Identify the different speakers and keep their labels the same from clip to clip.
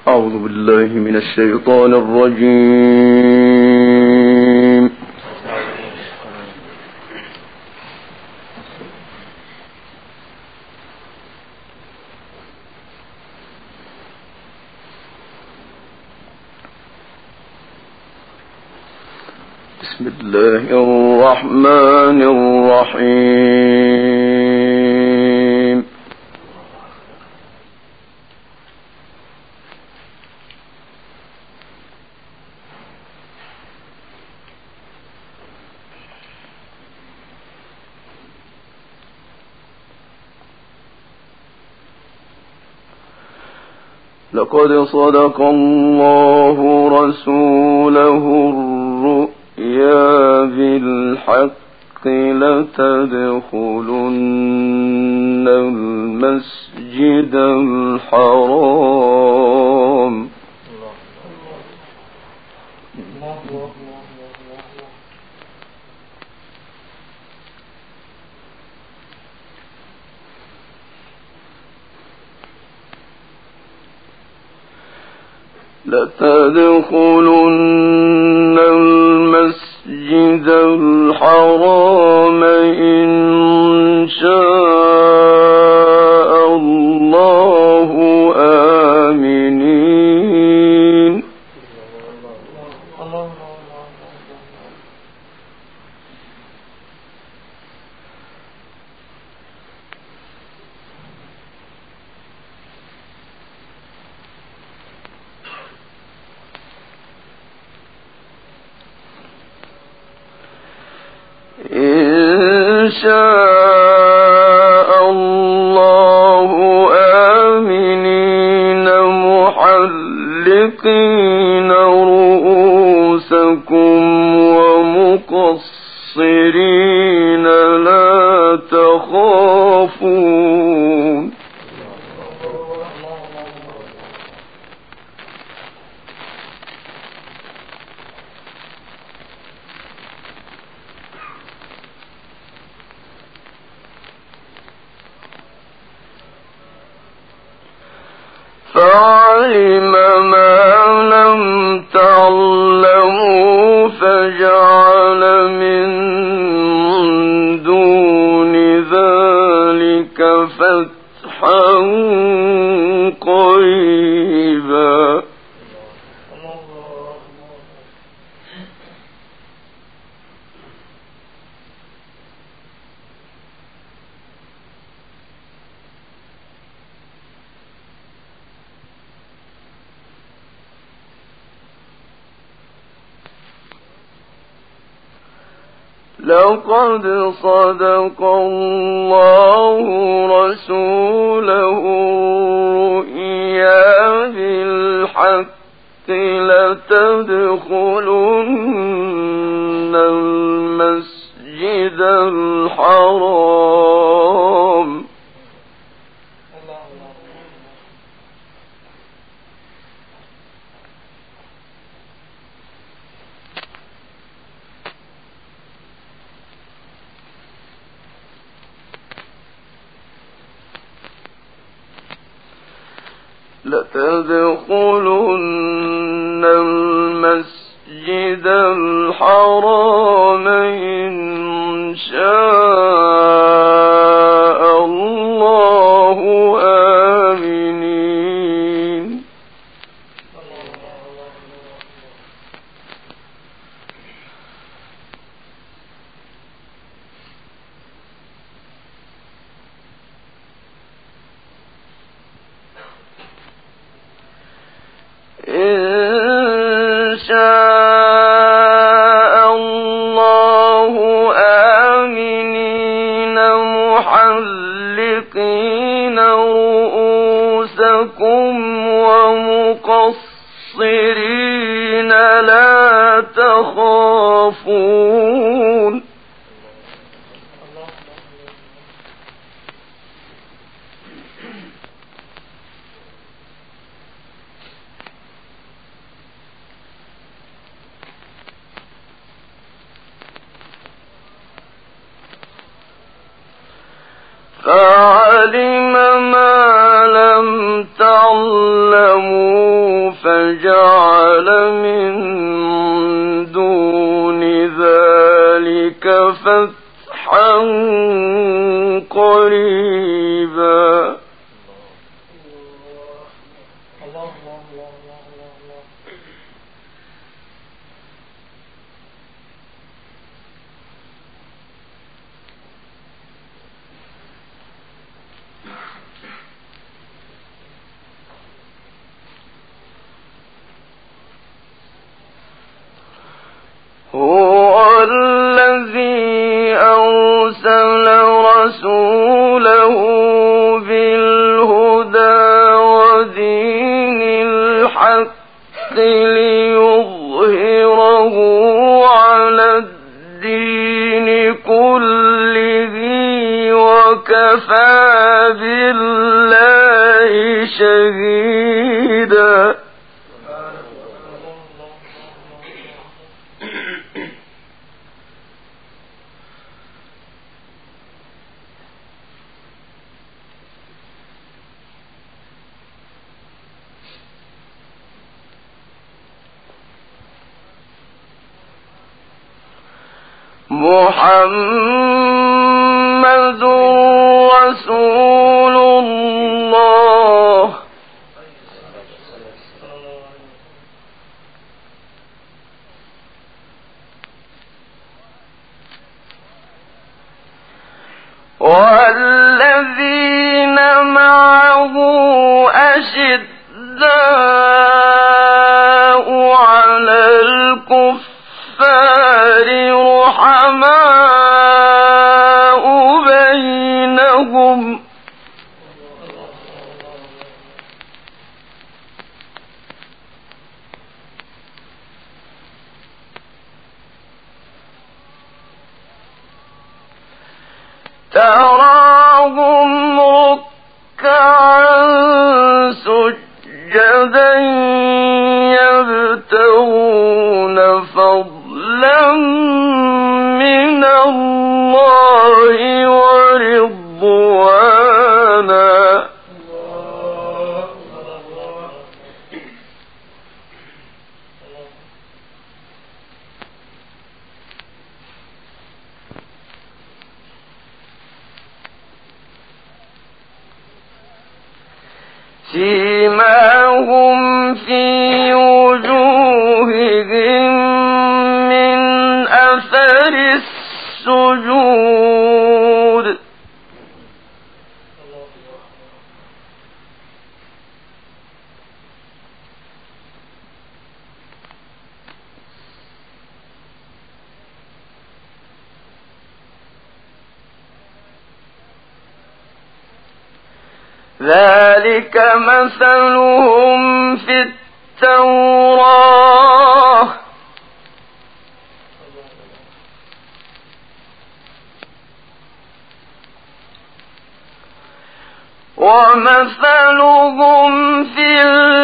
Speaker 1: أعوذ بالله من الشيطان الرجيم. بسم الله الرحمن الرحيم. لقد صدق الله رسوله الرؤيا بالحق لتدخلن المسجد الحرام لتدخلن المسجد الحرام إن شاء الله آمنين إن شاء الله آمنين محلقين رؤوسكم ومقصرين لا تخافون فعلم ما لم تعلموا فجعل من دون ذلك فتحا قريبا لقد صدق الله رسوله الرؤيا بالحق لتدخلن المسجد الحرام لتدخلن المسجد الحرام إن شاء الله آمنين إن شاء الله آمنين محلقين رؤوسكم ومقصرين لا تخافون فعلم ما لم تعلموا شهيبا. هو الذي أرسل رسوله بالهدى ودين الحق ليظهره على الدين كله وكفى بالله شهيدا. محمد رسول الله والذين معه أشداء على الكفار رحماء بينهم تراهم ركعا سجدا يبتغون فضلا من الله ورضوانا. سيماهم في وجوههم من أثر السجود ذلك مثلهم في التوراة ومثلهم في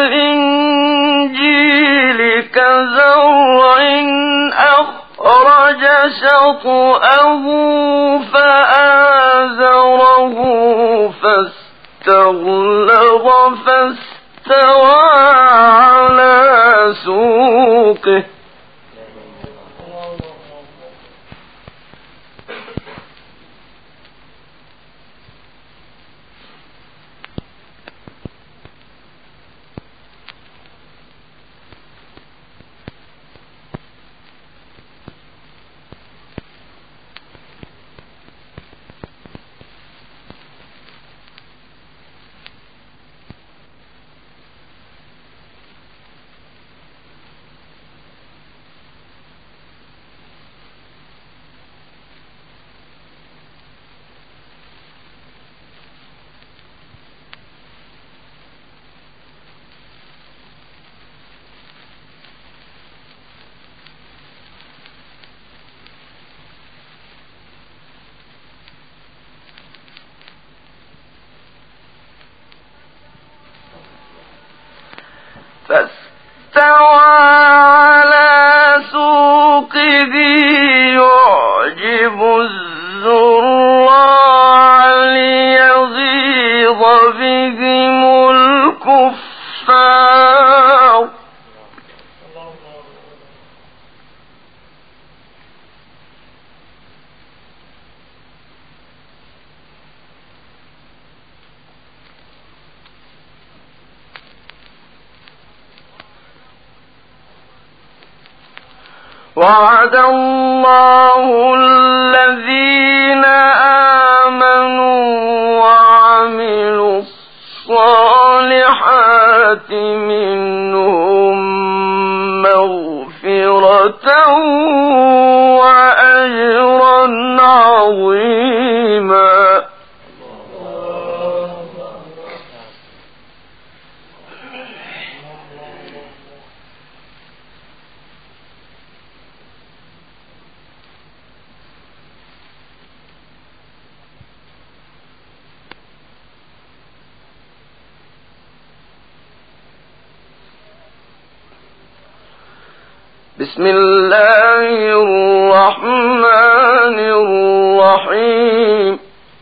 Speaker 1: الإنجيل كزرع أخرج شطأه فآزره فاستغلظ فاستوى على سوقه فاستوى على سوقه يعجب الزراع ليغيظ بهم الكفار وعد الله الذين آمنوا وعملوا الصالحات منهم مغفرة وأجرا عظيما. بسم الله الرحمن الرحيم.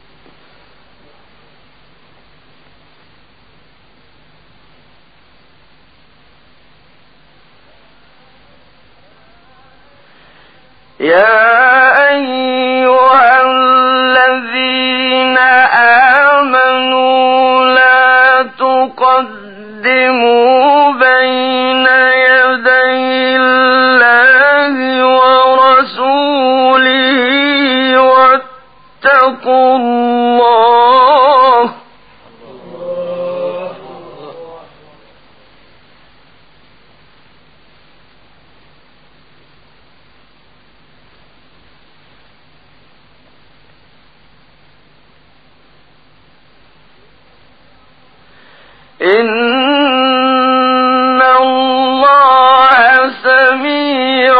Speaker 1: يا أيها الذين آمنوا لا تقدموا بين يدي الله ورسوله واتقوا الله إن الله سميع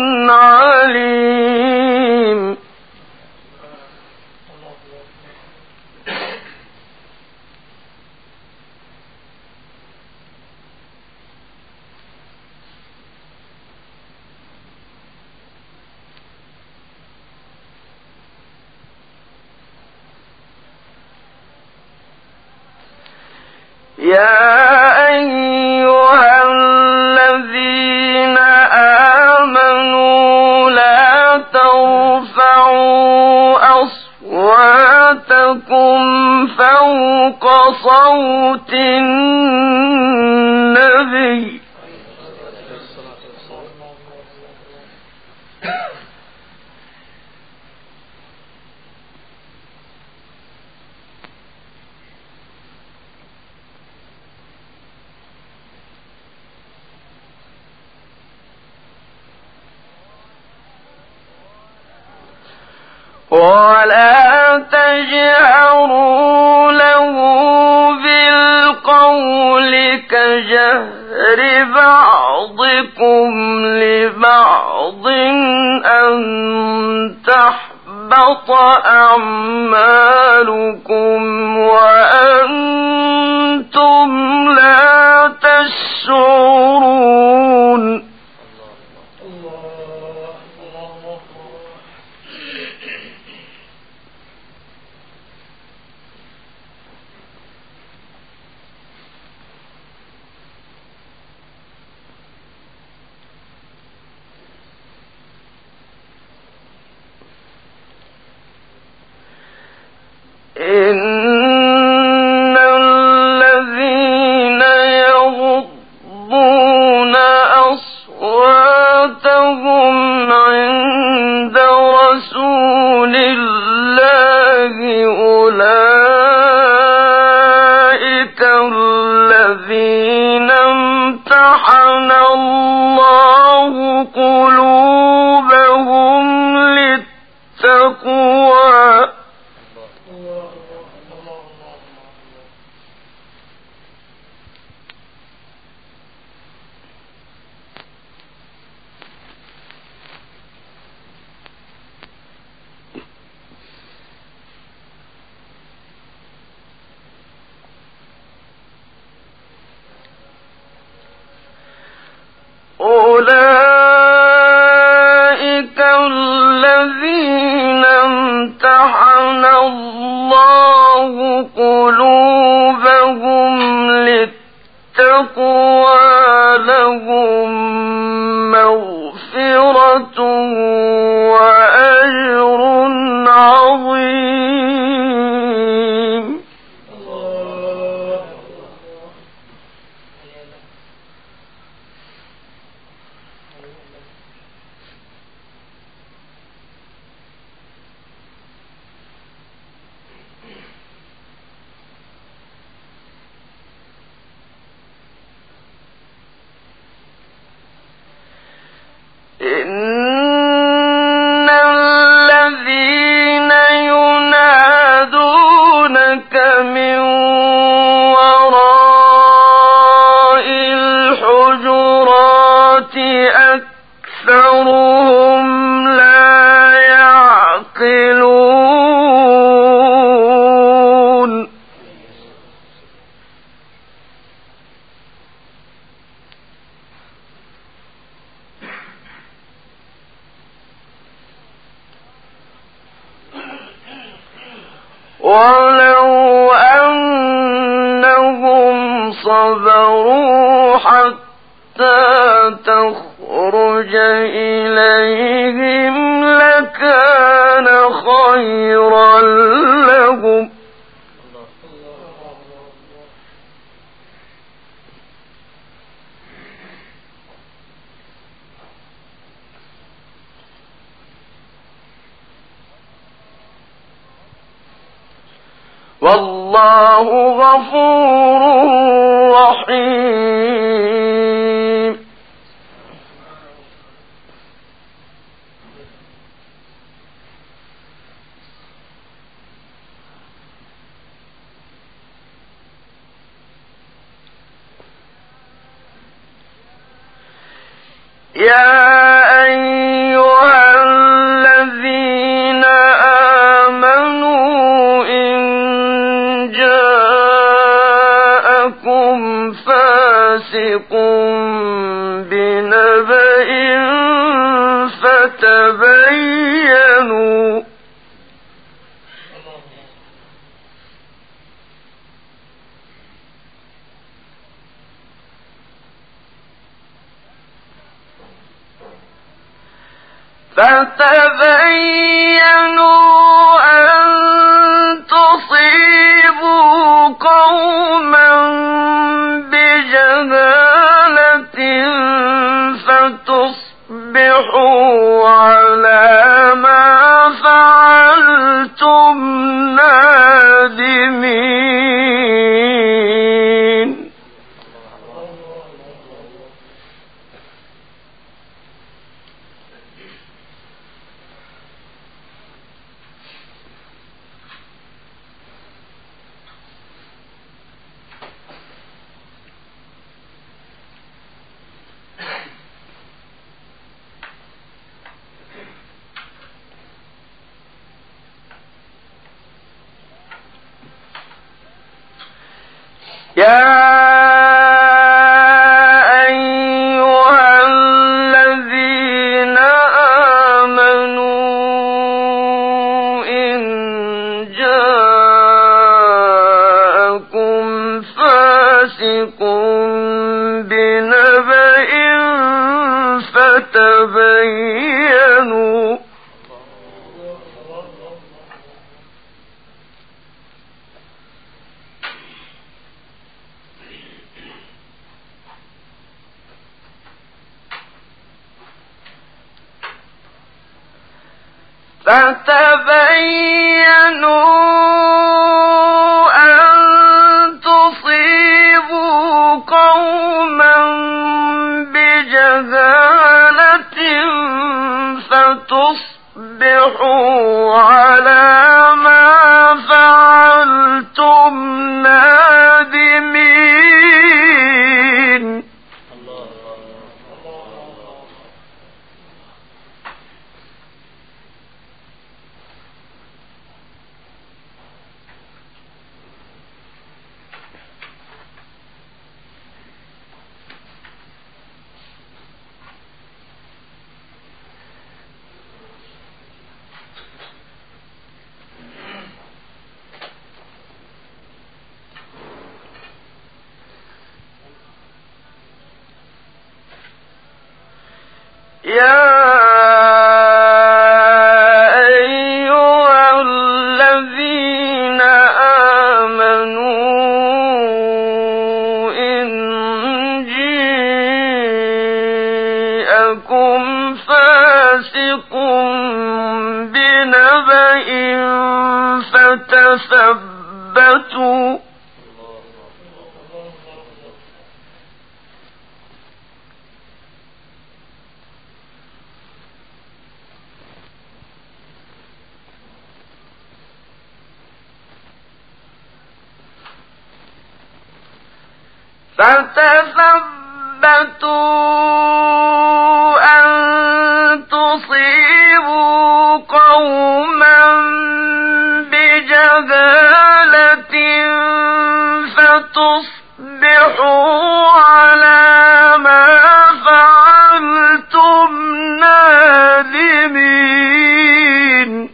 Speaker 1: عليم. يا أيها الذين آمنوا لا ترفعوا أصواتكم فوق صوت النبي ولا تجهروا له بالقول كجهر بعضكم لبعض أن تحبط أعمالكم وأنتم لا تشعرون. إن الذين يغضون أصواتهم عند رسول الله أولئك الذين امتحن الله قلوبهم للتقوى أولئك الذين امتحن الله قلوبهم للتقوى لهم مغفرة وأجر عظيم. وراء الحجرات أكثرهم لا يعقلون ولو أنهم صبروا حتى تخرج إليهم لكان خيرا لهم والله غفور رحيم يا أيها الذين آمنوا إن جاءكم فاسق بنبأ فتبينوا أن تصيبوا قوما بجهالة فتصبحوا على ما فعلتم نادمين يا أيها الذين آمنوا إن جاءكم فاسق بنبأ فتبينوا أن تصيبوا قوما بجهالة فتصبحوا على ما فعلتم نادمين يا أيها الذين آمنوا إن جاءكم فاسق بنبأ فتثبتوا فتثبتوا أن تصيبوا قوما بجهالة فتصبحوا على ما فعلتم نادمين.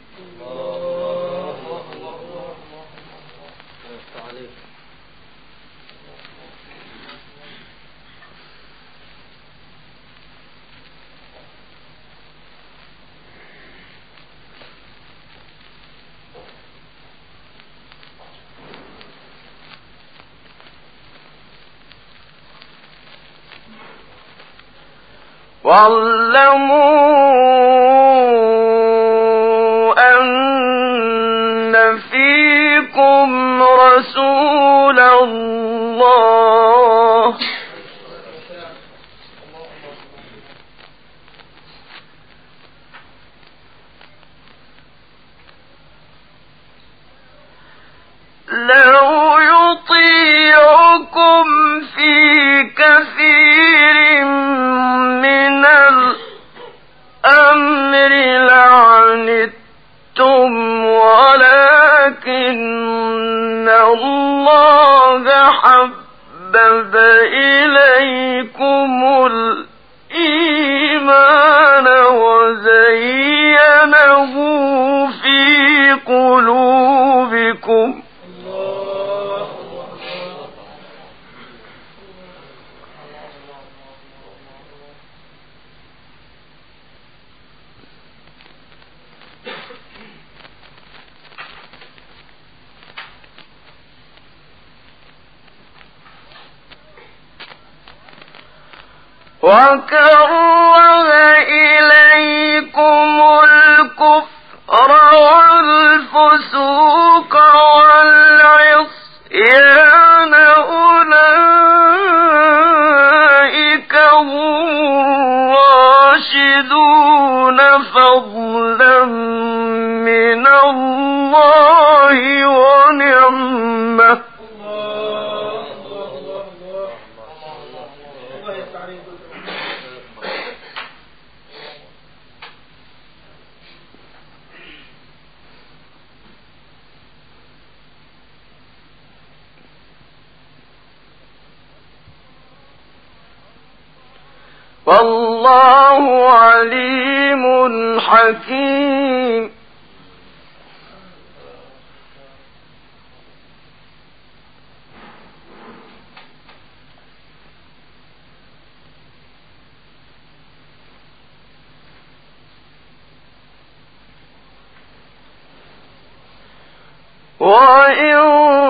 Speaker 1: واعلموا أن فيكم رسول الله لو يطيعكم في كثير من الأمر لعنتم ولكن الله حبب إليكم الإيمان وزينه في قلوبكم وكره إليكم الكفر والفسوق والعصيان أولئك هم الراشدون فضلا من الله ونعمة والله عليم حكيم. وإن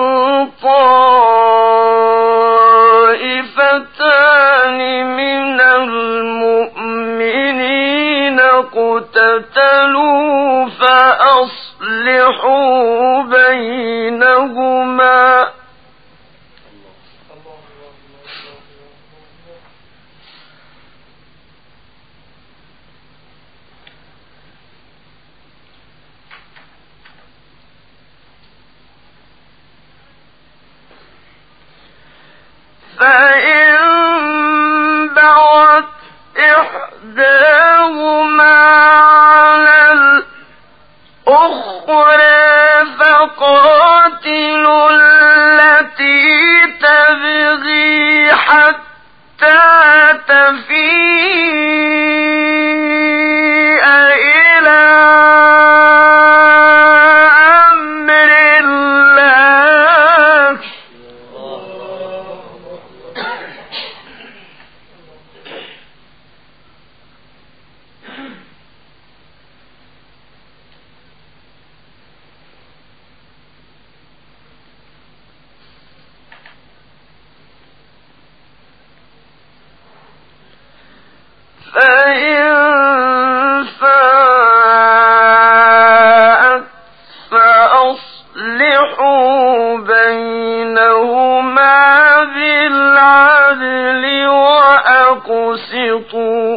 Speaker 1: طائفتان من المؤمنين اقتتلوا فأصلحوا بينهما فإن بغت إحداهما على الأخرى فقاتلوا التي تبغي حتى تفيء إلى أمر الله فإن فاءت فأصلحوا بينهما بالعدل وأقسطوا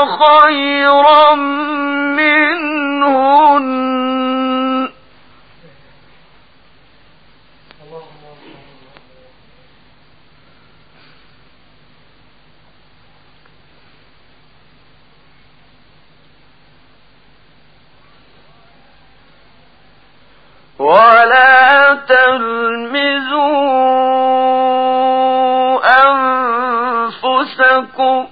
Speaker 1: خيرا منهن ولا تلمزوا أنفسكم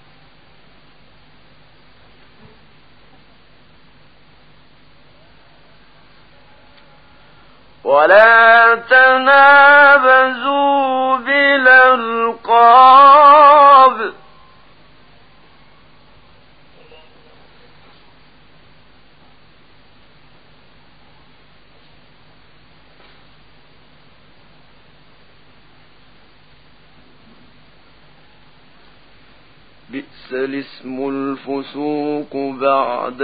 Speaker 1: ولا تنابزوا بالألقاب بئس الاسم الفسوق بعد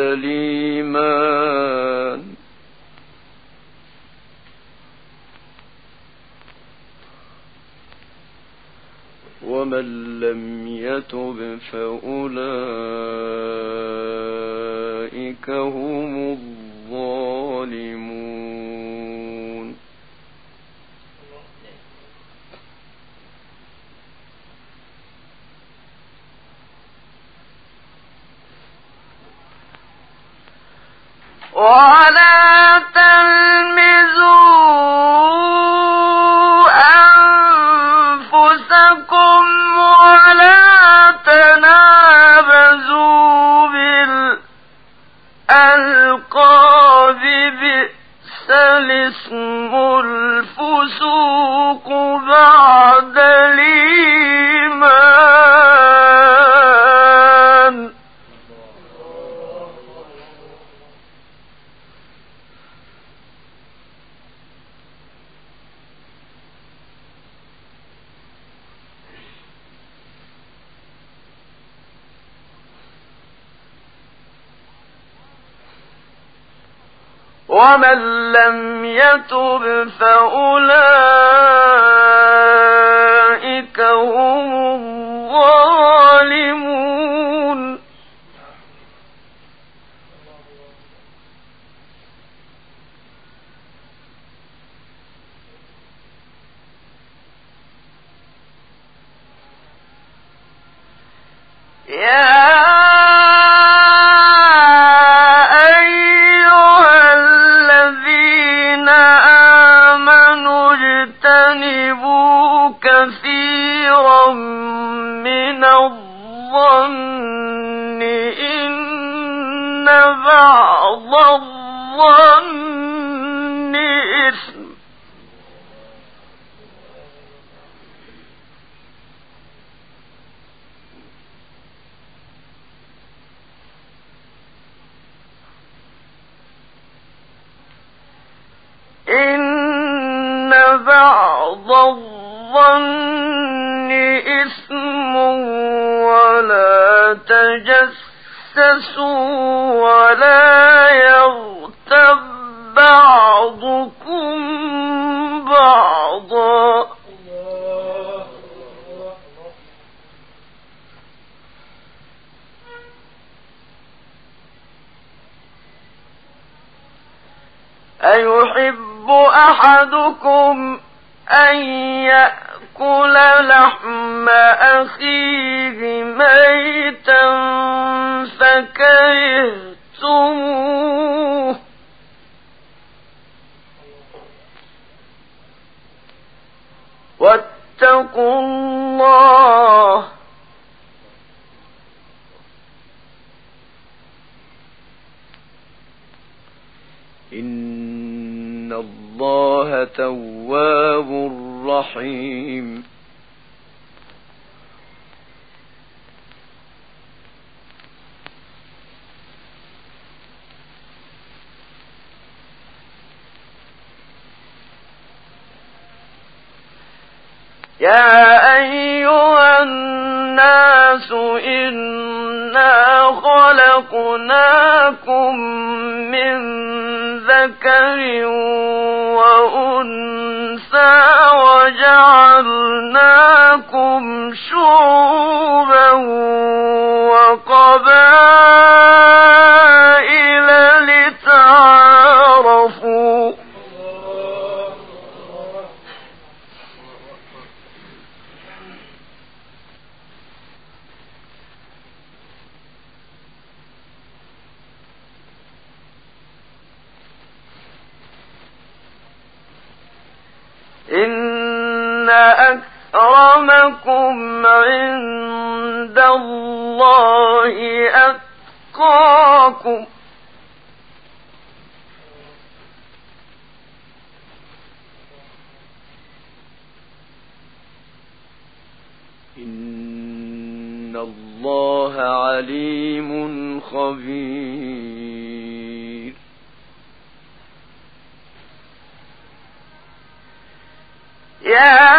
Speaker 1: الإيمان ومن لم يتب فأولئك هم الظالمون ولا تلمزوا أنفسكم ولا تنابزوا بالألقاب بئس الاسم الفسوق بعد الإيمان ومن لم يتب فأولئك هم الظالمون كثيرا من الظن إن بعض الظن إثم إن بعض الظن إثم ولا تجسسوا ولا يغتب بعضكم بعضا أيحب أحدكم أن يأكل لحم أخيه ميتا فكرهتموه واتقوا الله إن الله تواب رحيم يا أيها الناس إنا خلقناكم من ذكر وأنثى وجعلناكم شعوبا وقبائل إن أكرمكم عند الله أتقاكم إن الله عليم خبير يا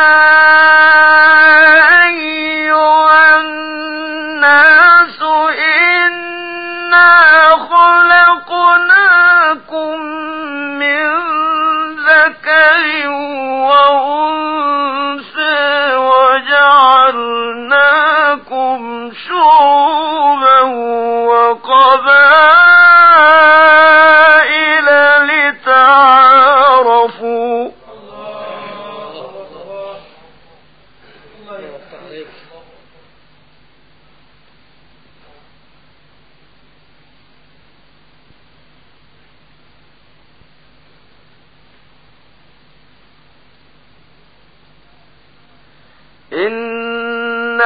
Speaker 1: أيها الناس إنا خلقناكم من ذكر وأنثى وجعلناكم شعوبا وقبائل لتعارفوا إن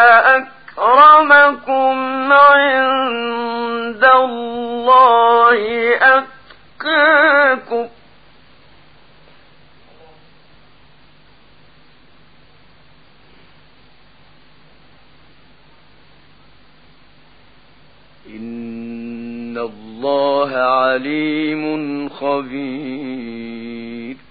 Speaker 1: أكرمكم عند الله أتقاكم إن الله عليم خبير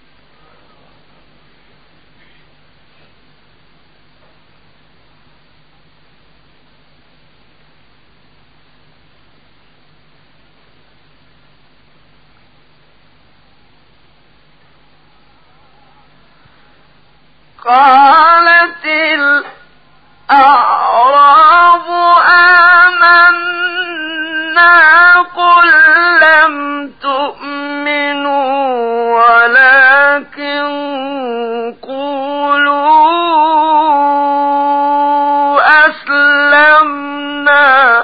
Speaker 1: قالت الأعراب آمنا قل لم تؤمنوا ولكن قولوا أسلمنا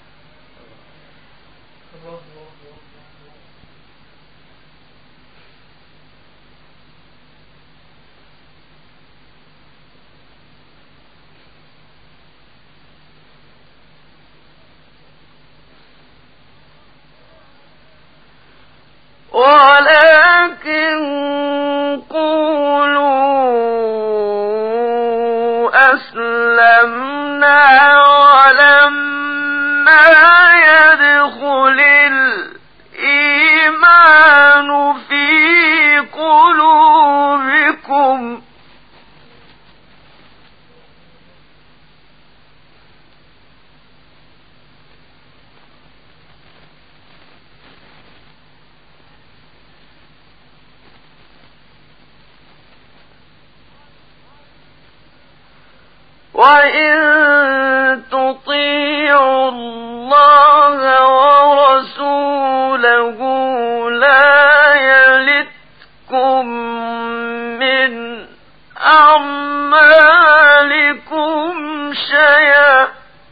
Speaker 1: ولكن قولوا أسلمنا ولما يدخل الإيمان في قلوبكم وإن تطيعوا الله ورسوله لا يلتكم من أعمالكم شيئا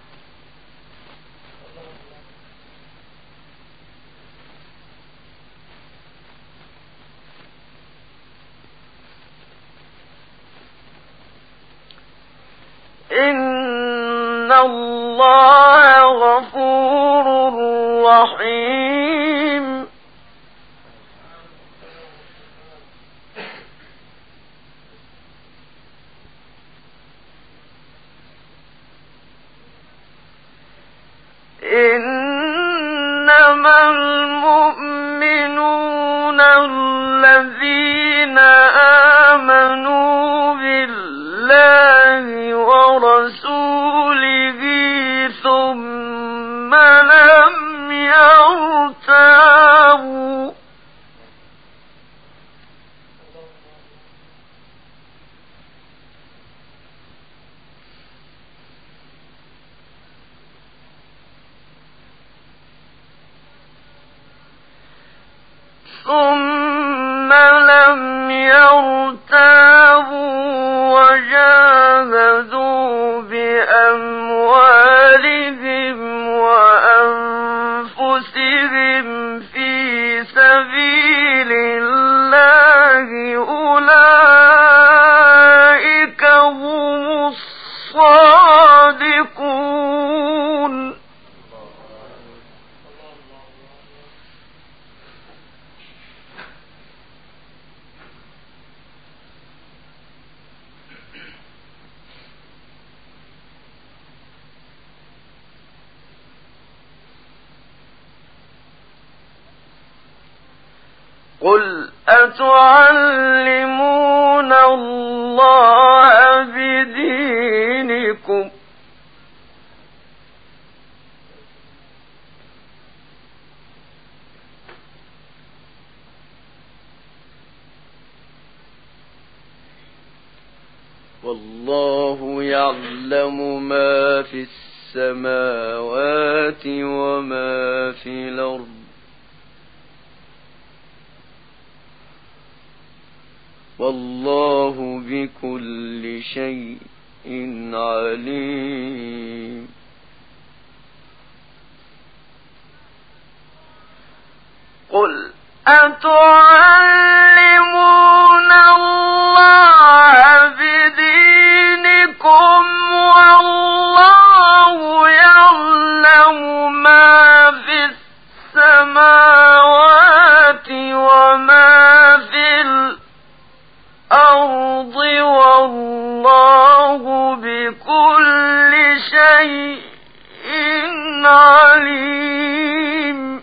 Speaker 1: إن الله غفور رحيم إنما المؤمنون الذين آمنوا بالله ورسوله ثم لم يرتابوا صادقون قل أتعلمون الله بدينكم والله يعلم ما في السماوات وما في الأرض والله بكل شيء عليم قل أتعلمون الله بدينكم والله يعلم ما في السماوات وما في الأرض والله بكل شيء عليم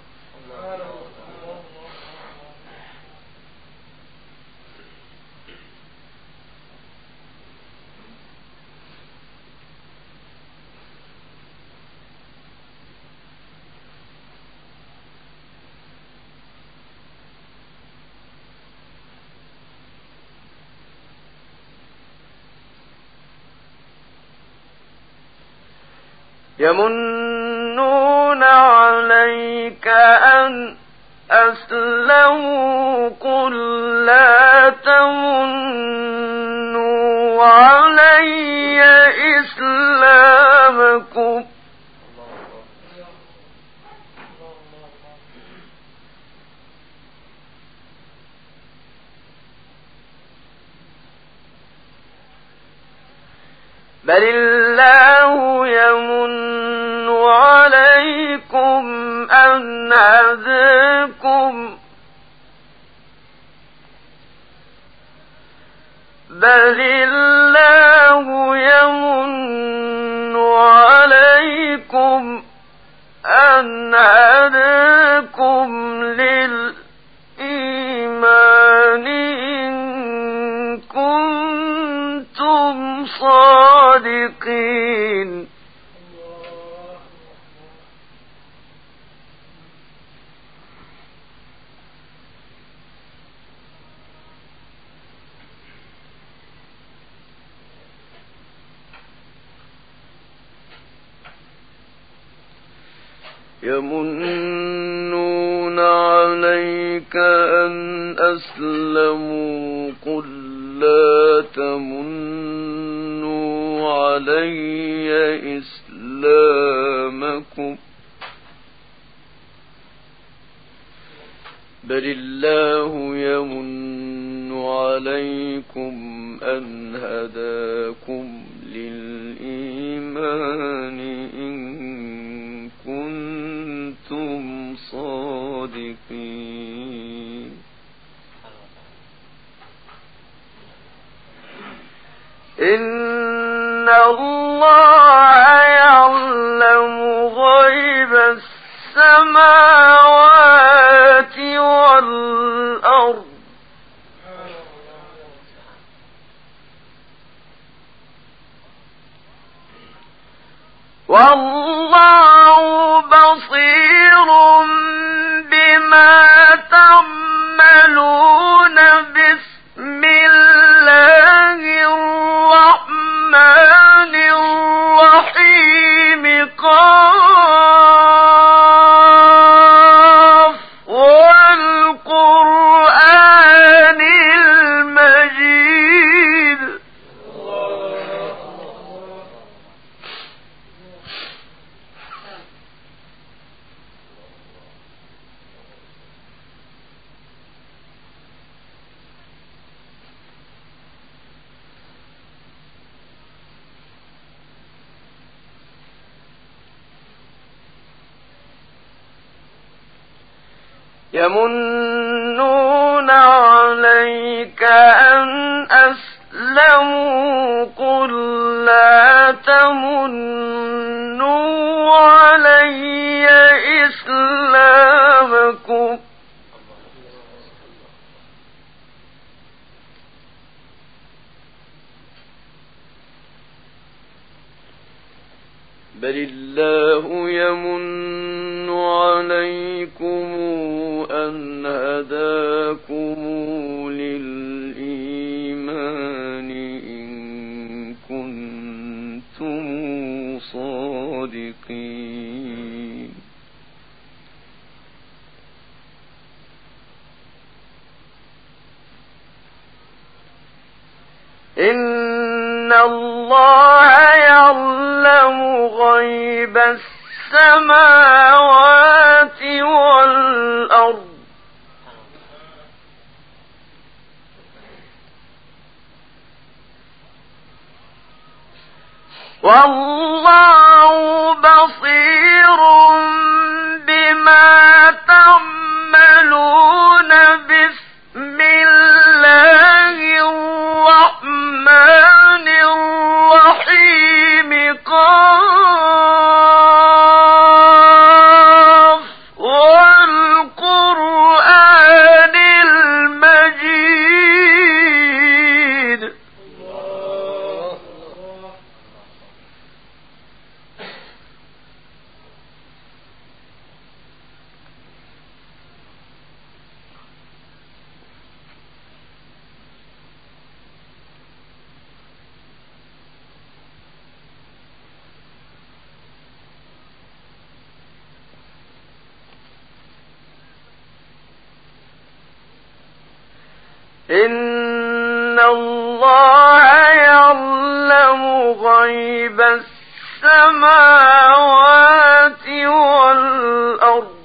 Speaker 1: يمنون عليك أن أسلموا قل لا تمنوا علي إسلامكم بل الله يمن عليكم أن هداكم بل الله يمن عليكم أن هداكم للإيمان إن كنتم صادقين يمنون عليك أن أسلموا قل لا تمنوا علي إسلامكم بل الله يمن عليكم أن هداكم للإيمان إن كنتم صادقين إن الله يعلم غيب السماوات والأرض والله بصير بما تعملون بسم الله الرحمن الرحيم قاف والقرآن المجيد يمنون عليك أن أسلموا قل لا تمنوا علي إسلامكم بل الله يمن عليكم أن هداكم للإيمان إن كنتم صادقين إن الله يعلم غيب السماوات والأرض والله بصير بما تعملون بسم الله الرحمن الرحيم قاف والقرآن المجيد إن الله يعلم غيب السماوات والأرض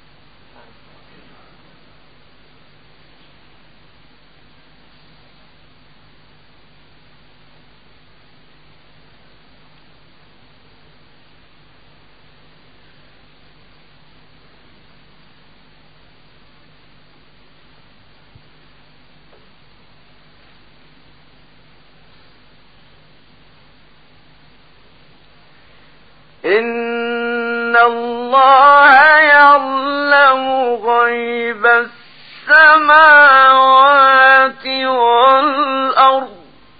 Speaker 1: إن الله يعلم غيب السماوات والأرض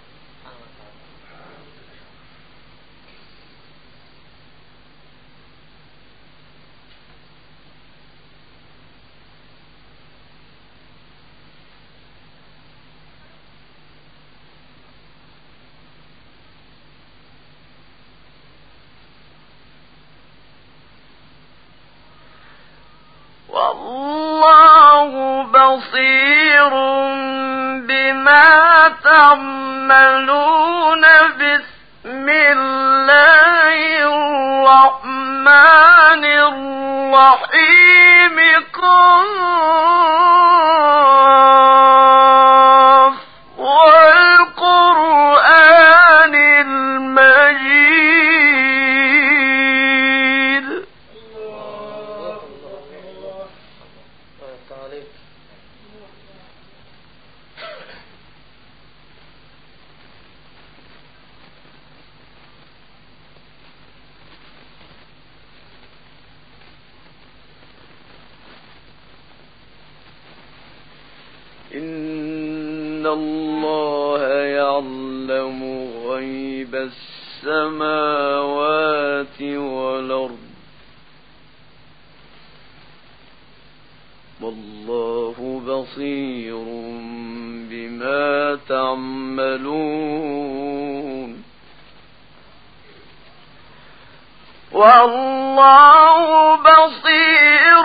Speaker 1: والله بصير بما تعملون بسم الله الرحمن الرحيم قاف والقرآن المجيد إن الله يعلم غيب السماوات والأرض والله بصير بما تعملون والله بصير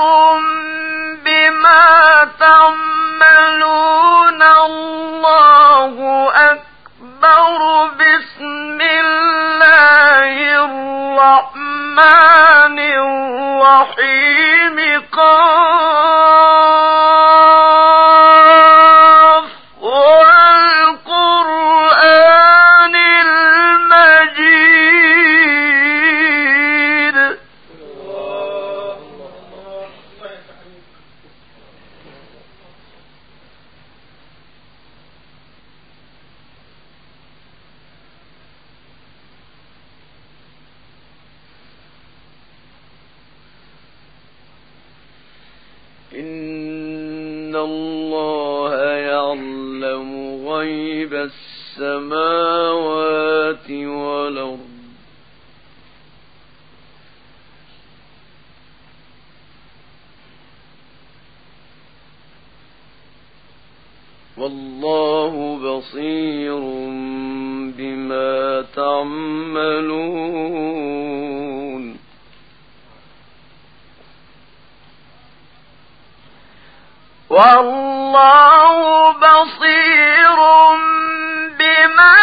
Speaker 1: بما تعملون الله أكبر بسم الله الرحمن الرحيم قاف والقرآن المجيد إن الله يعلم غيب السماوات والأرض والله بصير بما تعملون والله بصير بما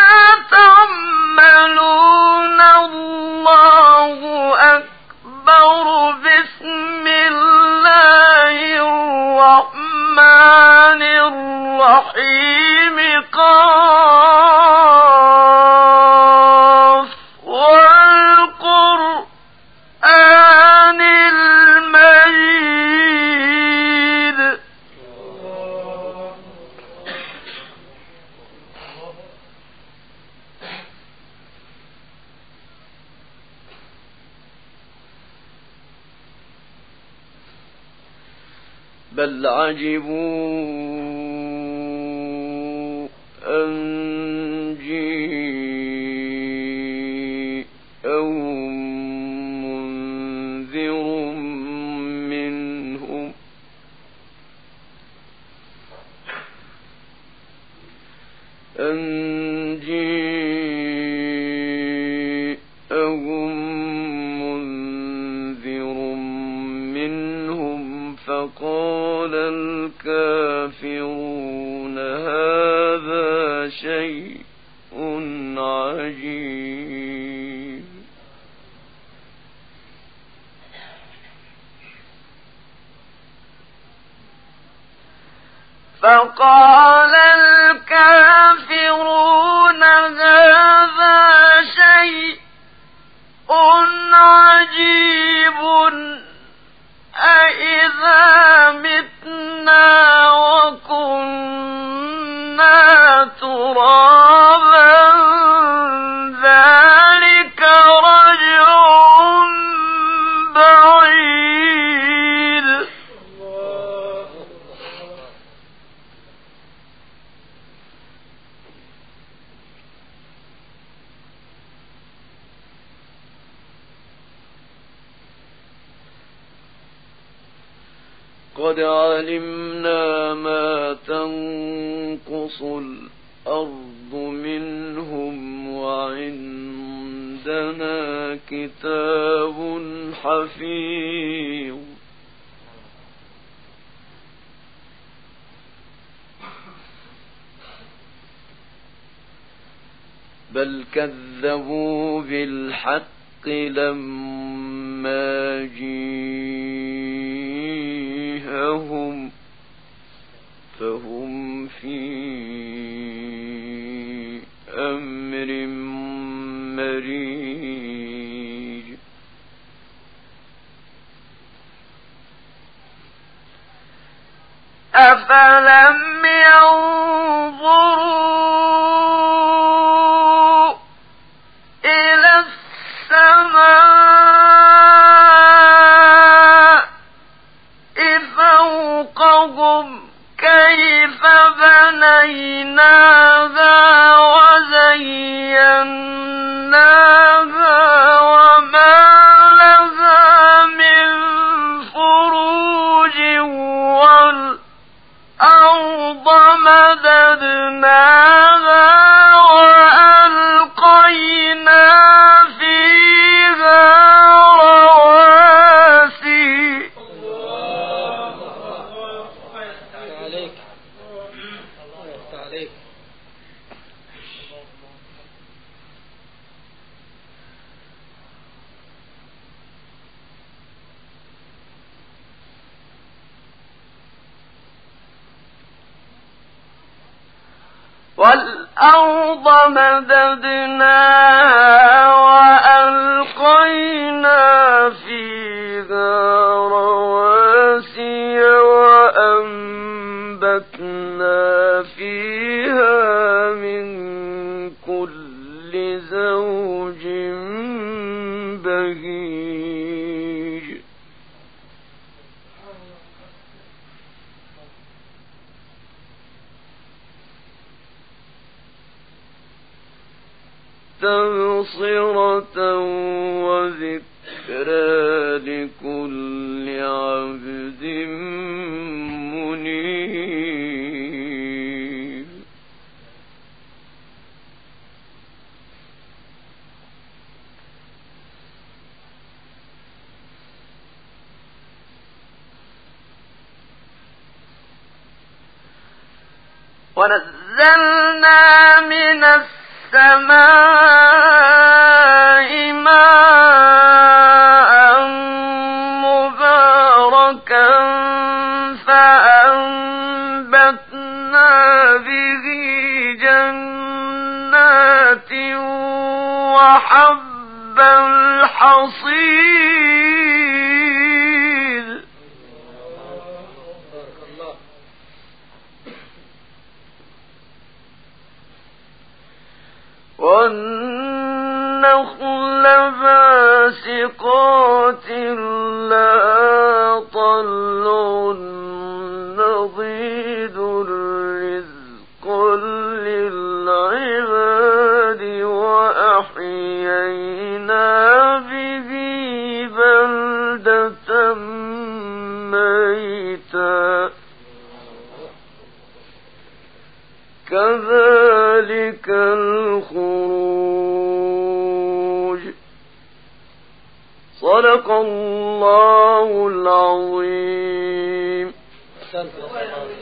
Speaker 1: تعملون الله أكبر بسم الله الرحمن الرحيم قاف والقرآن المجيد بل عجبوا أن جاءهم منذر منهم فقال الكافرون هذا شيء عجيب فقال الكافرون هذا شيء عجيب أإذا متنا وكنا ترابا ذلك رجع بعيد قد علمنا ما تنقص الأرض منهم وعندنا كتاب حفيظ بل كذبوا بالحق لما جيءهم فهم في أمر مريج أفلم ينظروا إلى السماء فوقهم كيف بنيناها وزيناها وما لها من فروج والأرض مددناها وألقينا فيها رواسي والأرض مددناها وألقينا فيها رواسي وأنبتنا فيها من كل زوج بهيج تبصرة وذكرى لكل عبد منيب. ونزلنا من السماء ماء مباركا فأنبتنا به جنات وحب الحصيد. والنخل باسقات لها طلع نضيد رزقا للعباد وأحيينا به بلدة ميتا كذلك الخروج. صدق الله العظيم.